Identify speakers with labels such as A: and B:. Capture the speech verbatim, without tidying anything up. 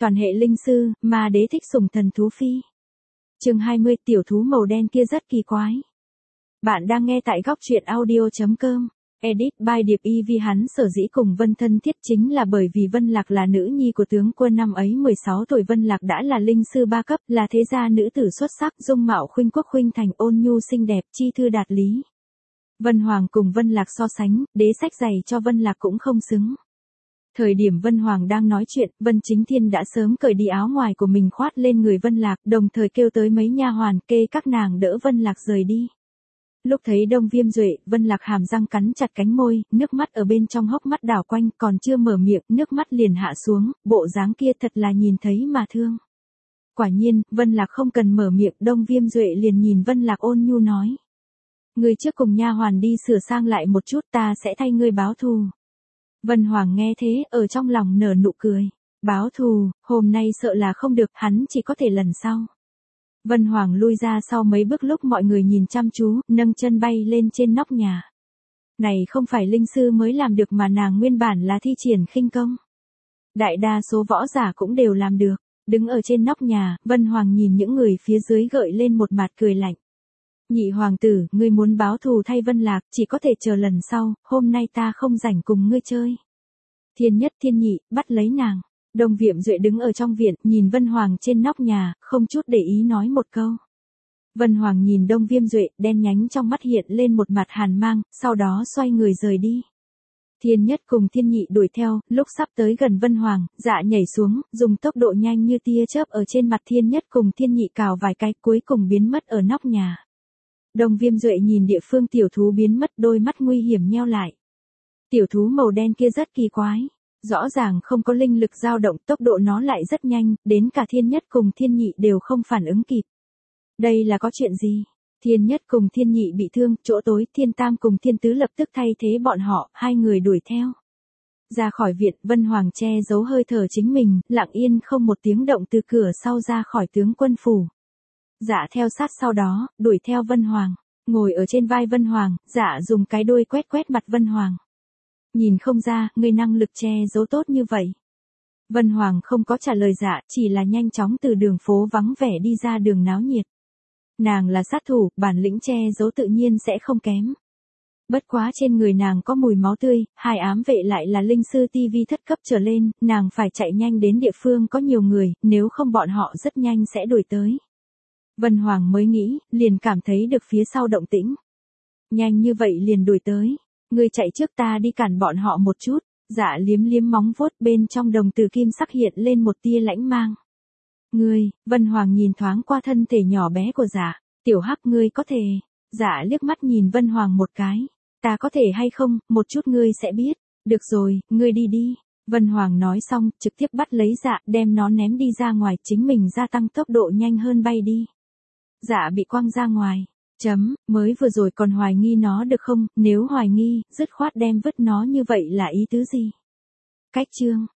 A: Toàn hệ linh sư, ma đế thích sủng thần thú phi. Chương hai mươi, tiểu thú màu đen kia rất kỳ quái. Bạn đang nghe tại góc truyện audio chấm com. Edit by Điệp Y Vi. Hắn sở dĩ cùng Vân thân thiết chính là bởi vì Vân Lạc là nữ nhi của tướng quân năm ấy mười sáu tuổi. Vân Lạc đã là linh sư ba cấp, là thế gia nữ tử xuất sắc, dung mạo khuynh quốc khuynh thành, ôn nhu xinh đẹp, chi thư đạt lý. Vân Hoàng cùng Vân Lạc so sánh, đế sách dày cho Vân Lạc cũng không xứng. Thời điểm Vân Hoàng đang nói chuyện, Vân Chính Thiên đã sớm cởi đi áo ngoài của mình khoát lên người Vân Lạc, đồng thời kêu tới mấy nha hoàn kê các nàng đỡ Vân Lạc rời đi. Lúc thấy Đông Viêm Duệ, Vân Lạc hàm răng cắn chặt cánh môi, nước mắt ở bên trong hốc mắt đảo quanh, còn chưa mở miệng, nước mắt liền hạ xuống, bộ dáng kia thật là nhìn thấy mà thương. Quả nhiên, Vân Lạc không cần mở miệng, Đông Viêm Duệ liền nhìn Vân Lạc ôn nhu nói: "Ngươi trước cùng nha hoàn đi sửa sang lại một chút, ta sẽ thay ngươi báo thù." Vân Hoàng nghe thế, ở trong lòng nở nụ cười. Báo thù, hôm nay sợ là không được, hắn chỉ có thể lần sau. Vân Hoàng lui ra sau mấy bước, lúc mọi người nhìn chăm chú, nâng chân bay lên trên nóc nhà. Này không phải linh sư mới làm được mà nàng nguyên bản là thi triển khinh công. Đại đa số võ giả cũng đều làm được. Đứng ở trên nóc nhà, Vân Hoàng nhìn những người phía dưới gợi lên một mặt cười lạnh. "Nhị hoàng tử, ngươi muốn báo thù thay Vân Lạc, chỉ có thể chờ lần sau, hôm nay ta không rảnh cùng ngươi chơi." Thiên Nhất Thiên Nhị, bắt lấy nàng. Đông Viêm Duệ đứng ở trong viện, nhìn Vân Hoàng trên nóc nhà, không chút để ý nói một câu. Vân Hoàng nhìn Đông Viêm Duệ, đen nhánh trong mắt hiện lên một mặt hàn mang, sau đó xoay người rời đi. Thiên Nhất cùng Thiên Nhị đuổi theo, lúc sắp tới gần Vân Hoàng, Dạ nhảy xuống, dùng tốc độ nhanh như tia chớp ở trên mặt Thiên Nhất cùng Thiên Nhị cào vài cái, cuối cùng biến mất ở nóc nhà. Đông Viêm Duệ nhìn địa phương tiểu thú biến mất, đôi mắt nguy hiểm nheo lại. Tiểu thú màu đen kia rất kỳ quái, rõ ràng không có linh lực dao động, tốc độ nó lại rất nhanh, đến cả Thiên Nhất cùng Thiên Nhị đều không phản ứng kịp. Đây là có chuyện gì? Thiên Nhất cùng Thiên Nhị bị thương, chỗ tối, Thiên Tam cùng Thiên Tứ lập tức thay thế bọn họ, hai người đuổi theo. Ra khỏi viện, Vân Hoàng che giấu hơi thở chính mình, lặng yên không một tiếng động từ cửa sau ra khỏi tướng quân phủ. Dạ theo sát sau đó, đuổi theo Vân Hoàng, ngồi ở trên vai Vân Hoàng, Dạ dùng cái đuôi quét quét mặt Vân Hoàng. "Nhìn không ra, ngươi năng lực che giấu tốt như vậy." Vân Hoàng không có trả lời Dạ, chỉ là nhanh chóng từ đường phố vắng vẻ đi ra đường náo nhiệt. Nàng là sát thủ, bản lĩnh che giấu tự nhiên sẽ không kém. Bất quá trên người nàng có mùi máu tươi, hai ám vệ lại là linh sư ti vi thất cấp trở lên, nàng phải chạy nhanh đến địa phương có nhiều người, nếu không bọn họ rất nhanh sẽ đuổi tới. Vân Hoàng mới nghĩ, liền cảm thấy được phía sau động tĩnh. Nhanh như vậy liền đuổi tới. "Ngươi chạy trước, ta đi cản bọn họ một chút." Dạ liếm liếm móng vuốt, bên trong đồng tử kim sắc hiện lên một tia lãnh mang. "Ngươi?" Vân Hoàng nhìn thoáng qua thân thể nhỏ bé của Dạ. "Tiểu Hắc, ngươi có thể." Dạ liếc mắt nhìn Vân Hoàng một cái. "Ta có thể hay không, một chút ngươi sẽ biết." "Được rồi, ngươi đi đi." Vân Hoàng nói xong, trực tiếp bắt lấy Dạ, đem nó ném đi ra ngoài, chính mình gia tăng tốc độ nhanh hơn bay đi. Dạ bị quăng ra ngoài. Chấm, mới vừa rồi còn hoài nghi nó được không, nếu hoài nghi, dứt khoát đem vứt nó như vậy là ý tứ gì? Cách chương.